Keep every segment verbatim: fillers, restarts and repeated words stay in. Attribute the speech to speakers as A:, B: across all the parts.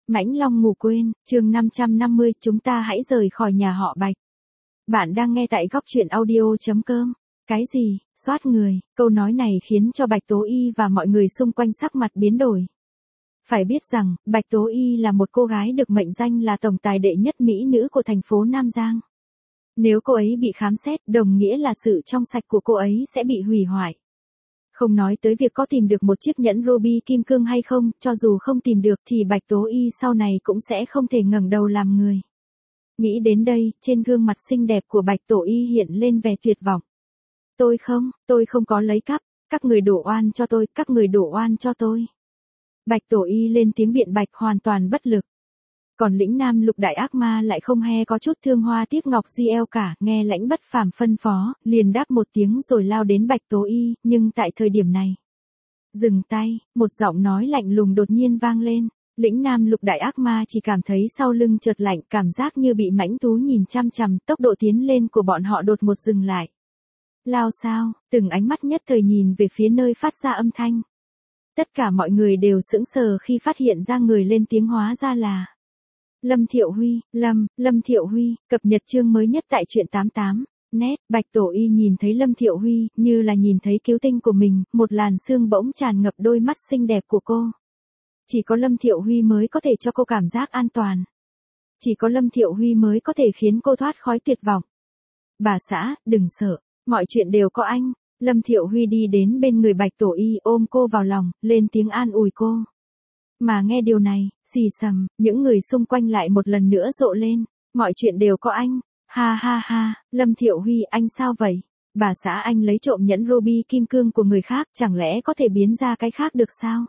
A: Mãnh Long ngủ quên, chương năm trăm năm mươi, chúng ta hãy rời khỏi nhà họ Bạch. Bạn đang nghe tại góc truyện audio.com. Cái gì, soát người, câu nói này khiến cho Bạch Tố Y và mọi người xung quanh sắc mặt biến đổi. Phải biết rằng, Bạch Tố Y là một cô gái được mệnh danh là tổng tài đệ nhất mỹ nữ của thành phố Nam Giang. Nếu cô ấy bị khám xét, đồng nghĩa là sự trong sạch của cô ấy sẽ bị hủy hoại. Không nói tới việc có tìm được một chiếc nhẫn ruby kim cương hay không, cho dù không tìm được thì Bạch Tố Y sau này cũng sẽ không thể ngẩng đầu làm người. Nghĩ đến đây, trên gương mặt xinh đẹp của Bạch Tố Y hiện lên vẻ tuyệt vọng. Tôi không, tôi không có lấy cắp, các người đổ oan cho tôi, các người đổ oan cho tôi. Bạch Tố Y lên tiếng biện bạch hoàn toàn bất lực. Còn lĩnh nam lục đại ác ma lại không hề có chút thương hoa tiếc ngọc gì eo cả, nghe Lãnh Bất Phàm phân phó, liền đáp một tiếng rồi lao đến Bạch Tố Y, nhưng tại thời điểm này. Dừng tay, một giọng nói lạnh lùng đột nhiên vang lên, lĩnh nam lục đại ác ma chỉ cảm thấy sau lưng chợt lạnh, cảm giác như bị mãnh thú nhìn chăm chằm, tốc độ tiến lên của bọn họ đột một dừng lại. Lao sao, từng ánh mắt nhất thời nhìn về phía nơi phát ra âm thanh. Tất cả mọi người đều sững sờ khi phát hiện ra người lên tiếng hóa ra là Lâm Thiệu Huy. Lâm, Lâm Thiệu Huy, cập nhật chương mới nhất tại truyện tám mươi tám. Nét, Bạch Tố Y nhìn thấy Lâm Thiệu Huy, như là nhìn thấy cứu tinh của mình, một làn sương bỗng tràn ngập đôi mắt xinh đẹp của cô. Chỉ có Lâm Thiệu Huy mới có thể cho cô cảm giác an toàn. Chỉ có Lâm Thiệu Huy mới có thể khiến cô thoát khỏi tuyệt vọng. Bà xã, đừng sợ, mọi chuyện đều có anh. Lâm Thiệu Huy đi đến bên người Bạch Tố Y ôm cô vào lòng, lên tiếng an ủi cô. Mà nghe điều này, xì xầm, những người xung quanh lại một lần nữa rộ lên, mọi chuyện đều có anh, ha ha ha, Lâm Thiệu Huy anh sao vậy? Bà xã anh lấy trộm nhẫn ruby kim cương của người khác, chẳng lẽ có thể biến ra cái khác được sao?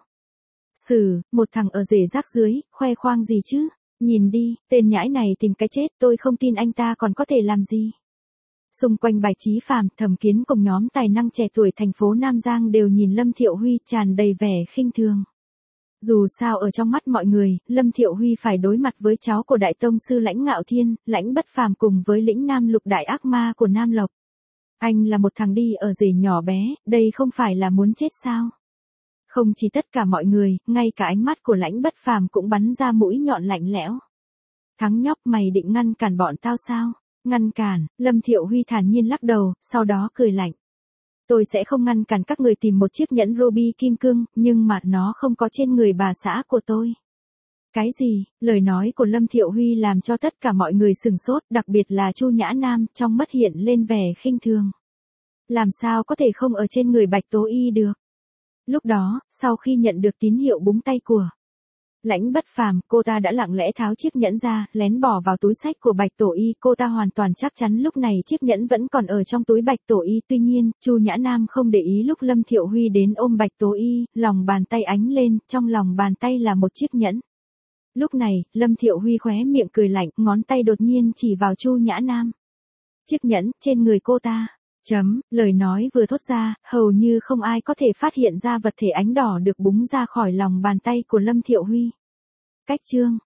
A: Sử, một thằng ở rể rác dưới, khoe khoang gì chứ? Nhìn đi, tên nhãi này tìm cái chết, tôi không tin anh ta còn có thể làm gì. Xung quanh Bạch Chí Phàm, Thẩm Kiến cùng nhóm tài năng trẻ tuổi thành phố Nam Giang đều nhìn Lâm Thiệu Huy tràn đầy vẻ khinh thường. Dù sao ở trong mắt mọi người, Lâm Thiệu Huy phải đối mặt với cháu của Đại Tông sư Lãnh Ngạo Thiên, Lãnh Bất Phàm cùng với lĩnh nam lục đại ác ma của Nam Lộc. Anh là một thằng đi ở rể nhỏ bé, đây không phải là muốn chết sao? Không chỉ tất cả mọi người, ngay cả ánh mắt của Lãnh Bất Phàm cũng bắn ra mũi nhọn lạnh lẽo. Thắng nhóc, mày định ngăn cản bọn tao sao? Ngăn cản, Lâm Thiệu Huy thản nhiên lắc đầu, sau đó cười lạnh. Tôi sẽ không ngăn cản các người tìm một chiếc nhẫn ruby kim cương, nhưng mà nó không có trên người bà xã của tôi. Cái gì? Lời nói của Lâm Thiệu Huy làm cho tất cả mọi người sửng sốt, đặc biệt là Chu Nhã Nam, trong mắt hiện lên vẻ khinh thường. Làm sao có thể không ở trên người Bạch Tố Y được? Lúc đó, sau khi nhận được tín hiệu búng tay của Lãnh Bất Phàm, cô ta đã lặng lẽ tháo chiếc nhẫn ra, lén bỏ vào túi xách của Bạch Tố Y, cô ta hoàn toàn chắc chắn lúc này chiếc nhẫn vẫn còn ở trong túi Bạch Tố Y, tuy nhiên, Chu Nhã Nam không để ý lúc Lâm Thiệu Huy đến ôm Bạch Tố Y, lòng bàn tay ánh lên, trong lòng bàn tay là một chiếc nhẫn. Lúc này, Lâm Thiệu Huy khóe miệng cười lạnh, ngón tay đột nhiên chỉ vào Chu Nhã Nam. Chiếc nhẫn, trên người cô ta. Chấm, lời nói vừa thốt ra, hầu như không ai có thể phát hiện ra vật thể ánh đỏ được búng ra khỏi lòng bàn tay của Lâm Thiệu Huy. Cách chương,